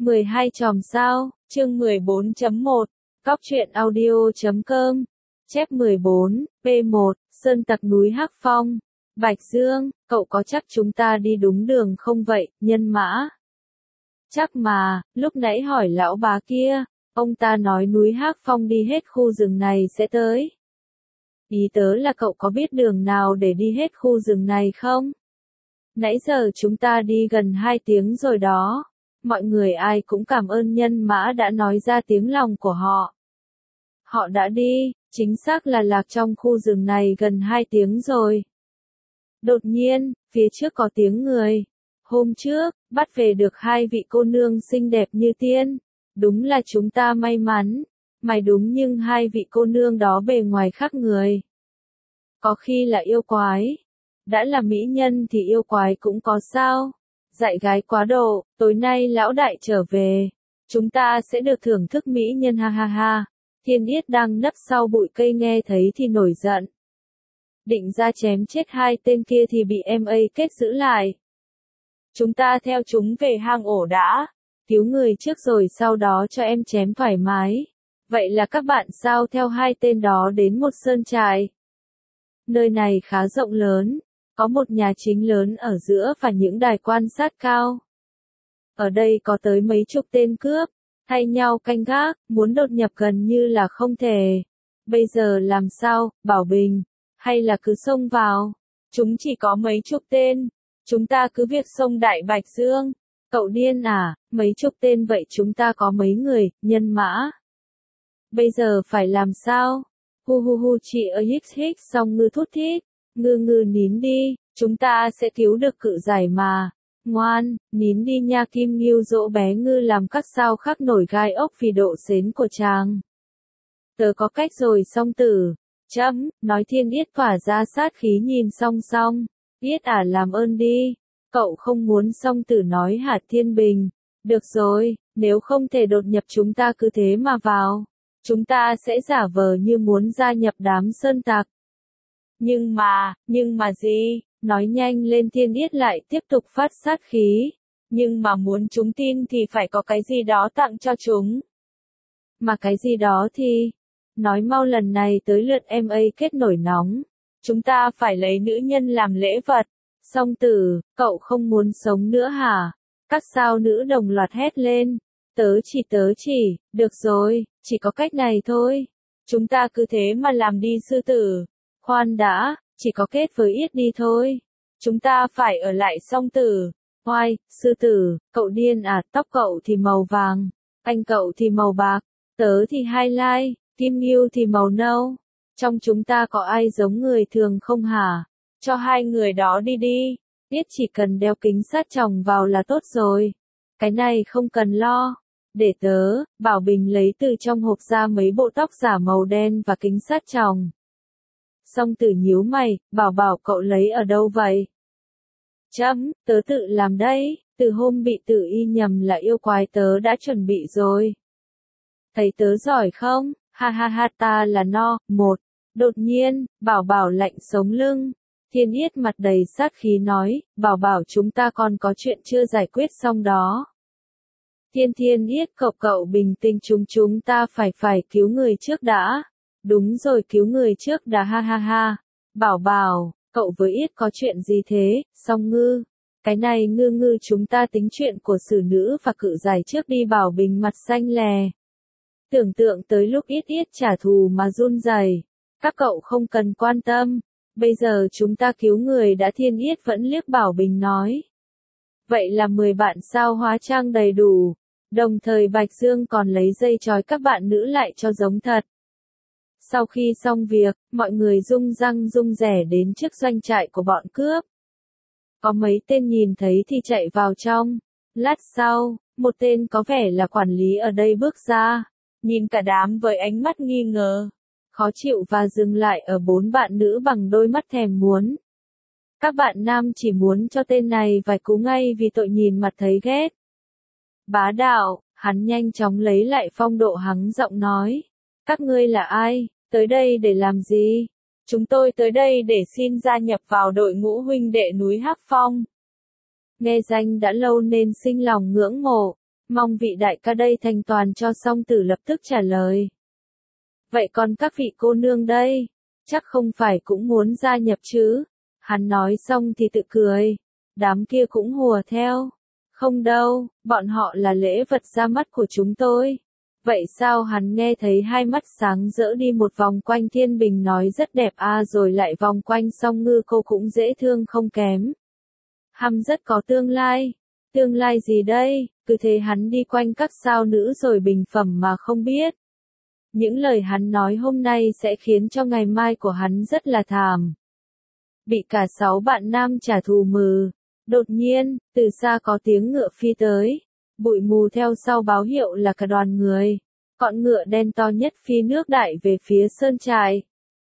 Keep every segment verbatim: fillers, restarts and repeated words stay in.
mười hai chòm sao, chương mười bốn chấm một, Cóc truyện audio chấm com, chép mười bốn, P một, Sơn tặc núi Hắc Phong, Bạch Dương, cậu có chắc chúng ta đi đúng đường không vậy, nhân mã? Chắc mà, lúc nãy hỏi lão bá kia, ông ta nói núi Hắc Phong đi hết khu rừng này sẽ tới. Ý tớ là cậu có biết đường nào để đi hết khu rừng này không? Nãy giờ chúng ta đi gần hai tiếng rồi đó. Mọi người ai cũng cảm ơn nhân mã đã nói ra tiếng lòng của họ. Họ đã đi, chính xác là lạc trong khu rừng này gần hai tiếng rồi. Đột nhiên, phía trước có tiếng người. Hôm trước, bắt về được hai vị cô nương xinh đẹp như tiên. Đúng là chúng ta may mắn. Mày đúng nhưng hai vị cô nương đó bề ngoài khác người. Có khi là yêu quái. Đã là mỹ nhân thì yêu quái cũng có sao? Dạy gái quá độ, tối nay lão đại trở về. Chúng ta sẽ được thưởng thức mỹ nhân ha ha ha. Thiên Yết đang nấp sau bụi cây nghe thấy thì nổi giận. Định ra chém chết hai tên kia thì bị em A kết giữ lại. Chúng ta theo chúng về hang ổ đã. Cứu người trước rồi sau đó cho em chém thoải mái. Vậy là các bạn sao theo hai tên đó đến một sơn trại. Nơi này khá rộng lớn. Có một nhà chính lớn ở giữa và những đài quan sát cao. Ở đây có tới mấy chục tên cướp, thay nhau canh gác, muốn đột nhập gần như là không thể. Bây giờ làm sao, Bảo Bình, hay là cứ xông vào? Chúng chỉ có mấy chục tên, chúng ta cứ việc xông Đại Bạch Dương. Cậu điên à, mấy chục tên vậy chúng ta có mấy người, nhân mã. Bây giờ phải làm sao? Hu hu hu chị ở hích hích xong ngư thút thít. Ngư ngư nín đi, chúng ta sẽ cứu được cự giải mà. Ngoan, nín đi nha. Kim Ngưu dỗ bé ngư làm các sao khắc nổi gai ốc vì độ xến của chàng. Tớ có cách rồi song tử. Chấm, nói Thiên Yết tỏa ra sát khí nhìn song song. Yết à làm ơn đi. Cậu không muốn song tử nói hả Thiên Bình. Được rồi, nếu không thể đột nhập chúng ta cứ thế mà vào. Chúng ta sẽ giả vờ như muốn gia nhập đám sơn tặc. Nhưng mà, nhưng mà gì? Nói nhanh lên. Thiên Yết lại tiếp tục phát sát khí. Nhưng mà muốn chúng tin thì phải có cái gì đó tặng cho chúng. Mà cái gì đó thì... Nói mau, lần này tới lượt em A kết nổi nóng. Chúng ta phải lấy nữ nhân làm lễ vật. Song tử, cậu không muốn sống nữa hả? Các sao nữ đồng loạt hét lên. Tớ chỉ tớ chỉ, được rồi, chỉ có cách này thôi. Chúng ta cứ thế mà làm đi sư tử. Khoan đã, chỉ có kết với Yết đi thôi. Chúng ta phải ở lại song tử. Oai, sư tử, cậu điên à, tóc cậu thì màu vàng, anh cậu thì màu bạc, tớ thì highlight, Kim Ngưu thì màu nâu. Trong chúng ta có ai giống người thường không hả? Cho hai người đó đi đi. Yết chỉ cần đeo kính sát tròng vào là tốt rồi. Cái này không cần lo. Để tớ, Bảo Bình lấy từ trong hộp ra mấy bộ tóc giả màu đen và kính sát tròng. Song tử nhíu mày, bảo bảo cậu lấy ở đâu vậy? Chấm, tớ tự làm đây, từ hôm bị tự y nhầm là yêu quái tớ đã chuẩn bị rồi. Thấy tớ giỏi không? Ha ha ha, ta là no, một. Đột nhiên, bảo bảo lạnh sống lưng. Thiên Yết mặt đầy sát khí nói, bảo bảo chúng ta còn có chuyện chưa giải quyết xong đó. Thiên Thiên Yết cậu cậu bình tĩnh, chúng chúng ta phải phải cứu người trước đã. Đúng rồi, cứu người trước đã ha ha ha. Bảo bảo, cậu với Yết có chuyện gì thế? Song ngư. Cái này ngư ngư chúng ta tính chuyện của xử nữ và cự giải trước đi. Bảo Bình mặt xanh lè. Tưởng tượng tới lúc Yết Yết trả thù mà run rẩy. Các cậu không cần quan tâm. Bây giờ chúng ta cứu người đã. Thiên Yết vẫn liếc Bảo Bình nói. Vậy là mười bạn sao hóa trang đầy đủ. Đồng thời Bạch Dương còn lấy dây trói các bạn nữ lại cho giống thật. Sau khi xong việc, mọi người rung răng rung rẻ đến trước doanh trại của bọn cướp. Có mấy tên nhìn thấy thì chạy vào trong. Lát sau, một tên có vẻ là quản lý ở đây bước ra, nhìn cả đám với ánh mắt nghi ngờ, khó chịu và dừng lại ở bốn bạn nữ bằng đôi mắt thèm muốn. Các bạn nam chỉ muốn cho tên này vài cú ngay vì tội nhìn mặt thấy ghét. Bá đạo, hắn nhanh chóng lấy lại phong độ hắng giọng nói. Các ngươi là ai? Tới đây để làm gì? Chúng tôi tới đây để xin gia nhập vào đội ngũ huynh đệ núi Hắc Phong. Nghe danh đã lâu nên sinh lòng ngưỡng mộ. Mong vị đại ca đây thành toàn cho song tử lập tức trả lời. Vậy còn các vị cô nương đây, chắc không phải cũng muốn gia nhập chứ? Hắn nói xong thì tự cười. Đám kia cũng hùa theo. Không đâu, bọn họ là lễ vật ra mắt của chúng tôi. Vậy sao? Hắn nghe thấy hai mắt sáng rỡ đi một vòng quanh Thiên Bình nói rất đẹp à, rồi lại vòng quanh Song Ngư cô cũng dễ thương không kém. Hăm rất có tương lai. Tương lai gì đây? Cứ thế hắn đi quanh các sao nữ rồi bình phẩm mà không biết. Những lời hắn nói hôm nay sẽ khiến cho ngày mai của hắn rất là thảm. Bị cả sáu bạn nam trả thù mừ. Đột nhiên, từ xa có tiếng ngựa phi tới. Bụi mù theo sau báo hiệu là cả đoàn người. Con ngựa đen to nhất phi nước đại về phía sơn trại.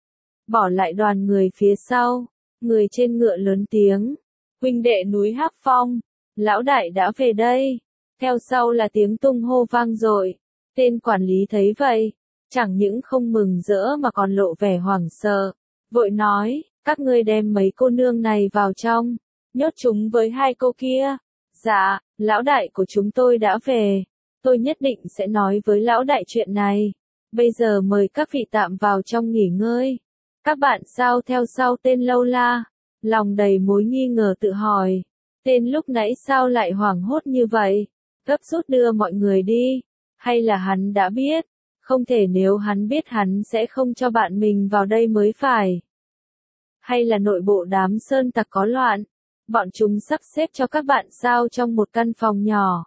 Bỏ lại đoàn người phía sau. Người trên ngựa lớn tiếng. Huynh đệ núi Hắc Phong. Lão đại đã về đây. Theo sau là tiếng tung hô vang dội. Tên quản lý thấy vậy. Chẳng những không mừng rỡ mà còn lộ vẻ hoảng sợ. Vội nói, các ngươi đem mấy cô nương này vào trong. Nhốt chúng với hai cô kia. Dạ, lão đại của chúng tôi đã về. Tôi nhất định sẽ nói với lão đại chuyện này. Bây giờ mời các vị tạm vào trong nghỉ ngơi. Các bạn sao theo sau tên Lâu La. Lòng đầy mối nghi ngờ tự hỏi. Tên lúc nãy sao lại hoảng hốt như vậy? Gấp rút đưa mọi người đi. Hay là hắn đã biết? Không thể, nếu hắn biết hắn sẽ không cho bạn mình vào đây mới phải. Hay là nội bộ đám sơn tặc có loạn? Bọn chúng sắp xếp cho các bạn sao trong một căn phòng nhỏ.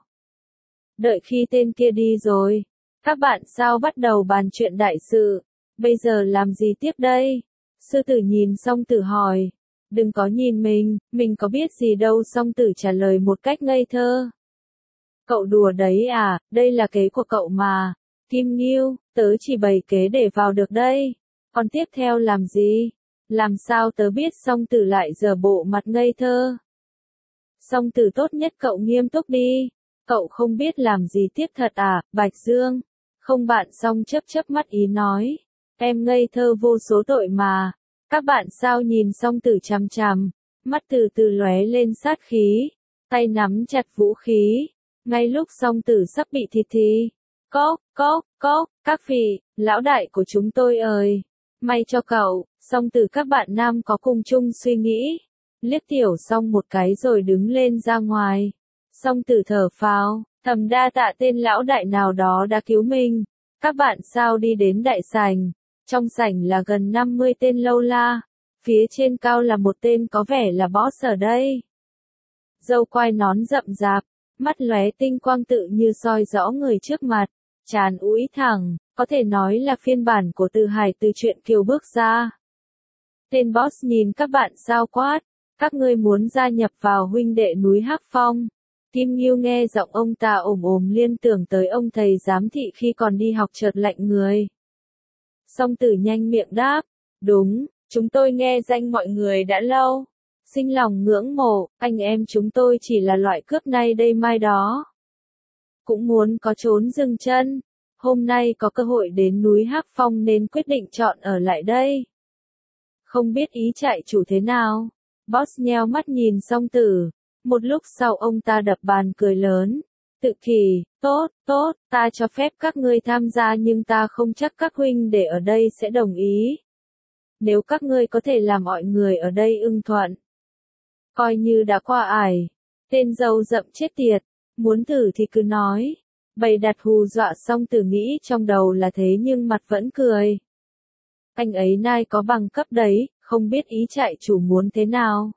Đợi khi tên kia đi rồi, các bạn sao bắt đầu bàn chuyện đại sự. Bây giờ làm gì tiếp đây? Sư tử nhìn Song Tử hỏi. Đừng có nhìn mình, mình có biết gì đâu. Song Tử trả lời một cách ngây thơ. Cậu đùa đấy à, đây là kế của cậu mà. Kim Nghiêu, tớ chỉ bày kế để vào được đây. Còn tiếp theo làm gì? Làm sao tớ biết? Song Tử lại giở bộ mặt ngây thơ. Song Tử, tốt nhất cậu nghiêm túc đi. Cậu không biết làm gì tiếp thật à, Bạch Dương? Không, bạn Song chớp chớp mắt ý nói. Em ngây thơ vô số tội mà. Các bạn sao nhìn Song Tử chằm chằm, mắt từ từ lóe lên sát khí, tay nắm chặt vũ khí. Ngay lúc Song Tử sắp bị thịt thì, cốc, cốc, cốc, các vị, lão đại của chúng tôi ơi, may cho cậu. Song Tử, các bạn nam có cùng chung suy nghĩ, liếc Tiểu Song một cái rồi đứng lên ra ngoài. Song Tử thở phào, thầm đa tạ tên lão đại nào đó đã cứu mình. Các bạn sao đi đến đại sảnh. Trong sảnh là gần năm mươi tên Lâu La, phía trên cao là một tên có vẻ là boss ở đây. Râu quai nón rậm rạp, mắt lóe tinh quang tự như soi rõ người trước mặt, trán úi thẳng, có thể nói là phiên bản của Từ Hải từ truyện Kiều bước ra. Tên boss nhìn các bạn sao quát, các ngươi muốn gia nhập vào huynh đệ núi Hắc Phong. Kim Nghiêu nghe giọng ông ta ồm ồm liên tưởng tới ông thầy giám thị khi còn đi học chợt lạnh người. Song Tử nhanh miệng đáp, đúng, chúng tôi nghe danh mọi người đã lâu. Sinh lòng ngưỡng mộ, anh em chúng tôi chỉ là loại cướp nay đây mai đó. Cũng muốn có trốn dừng chân. Hôm nay có cơ hội đến núi Hắc Phong nên quyết định chọn ở lại đây. Không biết ý trại chủ thế nào? Boss nheo mắt nhìn Song Tử. Một lúc sau ông ta đập bàn cười lớn. Tự kỷ, tốt, tốt, ta cho phép các ngươi tham gia nhưng ta không chắc các huynh đệ ở đây sẽ đồng ý. Nếu các ngươi có thể làm mọi người ở đây ưng thuận, coi như đã qua ải. Tên râu rậm chết tiệt, muốn thử thì cứ nói. Bày đặt hù dọa. Song Tử nghĩ trong đầu là thế nhưng mặt vẫn cười. Anh ấy nai có bằng cấp đấy, không biết ý trại chủ muốn thế nào.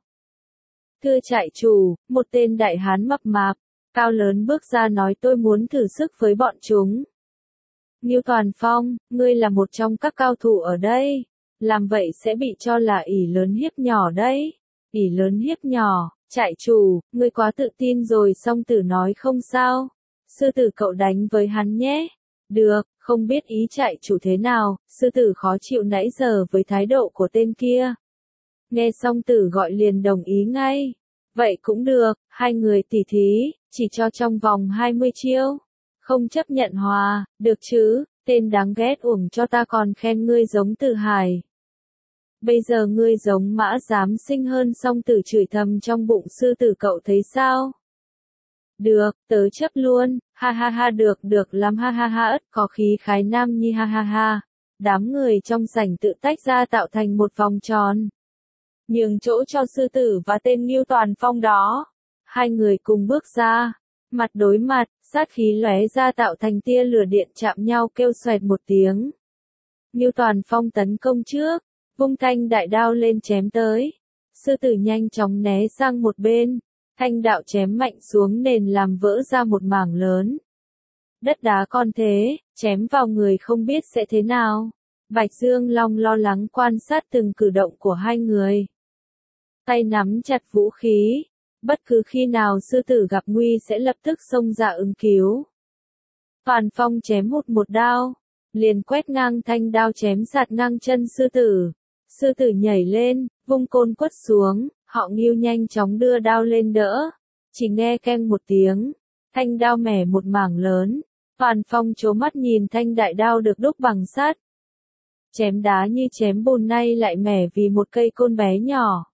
Thưa trại chủ, một tên đại hán mập mạp, cao lớn bước ra nói, tôi muốn thử sức với bọn chúng. Ngưu Toàn Phong, ngươi là một trong các cao thủ ở đây. Làm vậy sẽ bị cho là ỷ lớn hiếp nhỏ đấy. ỷ lớn hiếp nhỏ, trại chủ, ngươi quá tự tin rồi. Song Tử nói, không sao. Sư tử, cậu đánh với hắn nhé. Được, không biết ý trại chủ thế nào. Sư tử khó chịu nãy giờ với thái độ của tên kia. Nghe Song Tử gọi liền đồng ý ngay. Vậy cũng được, hai người tỉ thí, chỉ cho trong vòng hai mươi chiêu. Không chấp nhận hòa, được chứ, tên đáng ghét, uổng cho ta còn khen ngươi giống Từ Hải. Bây giờ ngươi giống Mã Giám Sinh hơn. Song Tử chửi thầm trong bụng. Sư tử, cậu thấy sao? Được, tớ chấp luôn, ha ha ha được được lắm ha ha ha ất có khí khái nam nhi ha ha ha. Đám người trong sảnh tự tách ra tạo thành một vòng tròn. Nhường chỗ cho sư tử và tên Ngưu Toàn Phong đó. Hai người cùng bước ra, mặt đối mặt, sát khí lóe ra tạo thành tia lửa điện chạm nhau kêu xoẹt một tiếng. Ngưu Toàn Phong tấn công trước, vung thanh đại đao lên chém tới. Sư tử nhanh chóng né sang một bên, thanh đạo chém mạnh xuống nền làm vỡ ra một mảng lớn. Đất đá con thế, chém vào người không biết sẽ thế nào. Bạch Dương Long lo lắng quan sát từng cử động của hai người. Tay nắm chặt vũ khí, bất cứ khi nào sư tử gặp nguy sẽ lập tức xông ra ứng cứu. Toàn Phong chém hụt một đao, liền quét ngang thanh đao chém sạt ngang chân sư tử. Sư tử nhảy lên, vung côn quất xuống, họ Ngưu nhanh chóng đưa đao lên đỡ. Chỉ nghe keng một tiếng, thanh đao mẻ một mảng lớn. Toàn Phong trố mắt nhìn thanh đại đao được đúc bằng sắt. Chém đá như chém bùn nay lại mẻ vì một cây côn bé nhỏ.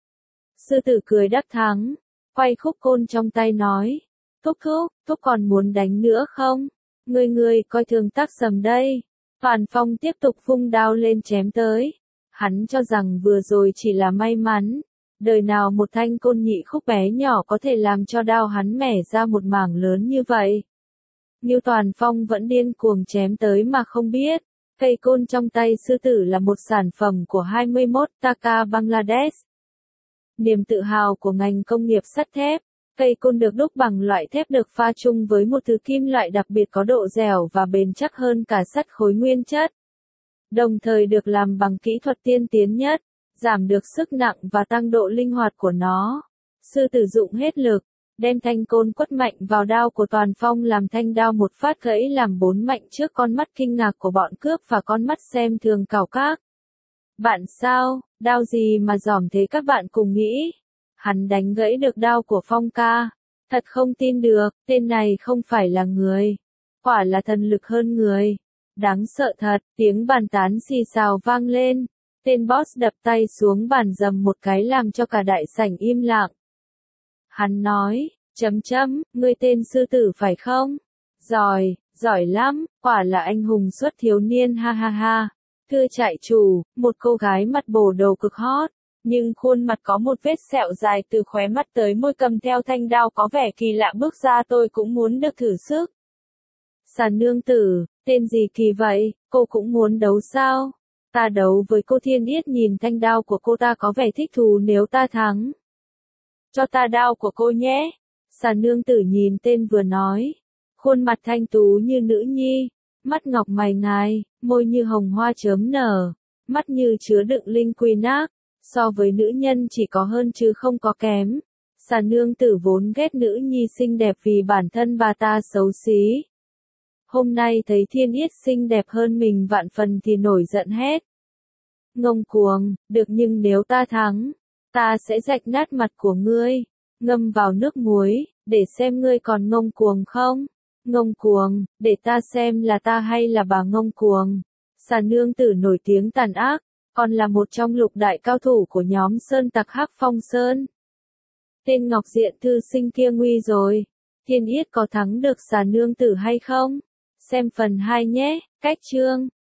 Sư tử cười đắc thắng, quay khúc côn trong tay nói. Thúc thúc, thúc còn muốn đánh nữa không? Người người coi thường Tắc Sầm đây. Toàn Phong tiếp tục vung đao lên chém tới. Hắn cho rằng vừa rồi chỉ là may mắn. Đời nào một thanh côn nhị khúc bé nhỏ có thể làm cho đao hắn mẻ ra một mảng lớn như vậy. Ngưu Toàn Phong vẫn điên cuồng chém tới mà không biết. Cây côn trong tay sư tử là một sản phẩm của hai mươi mốt Taka Bangladesh. Niềm tự hào của ngành công nghiệp sắt thép. Cây côn được đúc bằng loại thép được pha chung với một thứ kim loại đặc biệt có độ dẻo và bền chắc hơn cả sắt khối nguyên chất. Đồng thời được làm bằng kỹ thuật tiên tiến nhất, giảm được sức nặng và tăng độ linh hoạt của nó. Sư tử dụng hết lực, đem thanh côn quất mạnh vào đao của Toàn Phong làm thanh đao một phát gãy làm bốn mảnh trước con mắt kinh ngạc của bọn cướp và con mắt xem thường cào các. Bạn sao, đao gì mà giỏm thế các bạn cùng nghĩ? Hắn đánh gãy được đao của Phong ca. Thật không tin được, tên này không phải là người. Quả là thần lực hơn người. Đáng sợ thật, tiếng bàn tán xì xào vang lên. Tên boss đập tay xuống bàn dầm một cái làm cho cả đại sảnh im lặng. Hắn nói, chấm chấm, ngươi tên sư tử phải không? Giỏi, giỏi lắm, quả là anh hùng xuất thiếu niên ha ha ha. Thưa trại chủ, một cô gái mặt bồ đầu cực hot, nhưng khuôn mặt có một vết sẹo dài từ khóe mắt tới môi cầm theo thanh đao có vẻ kỳ lạ bước ra tôi cũng muốn được thử sức. Xà nương tử, tên gì kỳ vậy, cô cũng muốn đấu sao? Ta đấu với cô Thiên Yết nhìn thanh đao của cô ta có vẻ thích thú nếu ta thắng. Cho ta đao của cô nhé. Xà nương tử nhìn tên vừa nói. Khuôn mặt thanh tú như nữ nhi, mắt ngọc mày ngài, môi như hồng hoa chớm nở, mắt như chứa đựng linh quy nác, so với nữ nhân chỉ có hơn chứ không có kém. Xà nương tử vốn ghét nữ nhi xinh đẹp vì bản thân bà ta xấu xí. Hôm nay thấy Thiên Yết xinh đẹp hơn mình vạn phần thì nổi giận hét. Ngông cuồng, được nhưng nếu ta thắng, ta sẽ rạch nát mặt của ngươi, ngâm vào nước muối, để xem ngươi còn ngông cuồng không? Ngông cuồng, để ta xem là ta hay là bà ngông cuồng. Xà nương tử nổi tiếng tàn ác, còn là một trong lục đại cao thủ của nhóm sơn tặc Hắc Phong Sơn. Tên Ngọc Diện thư sinh kia nguy rồi. Thiên Yết có thắng được xà nương tử hay không? Xem phần hai nhé, cách chương.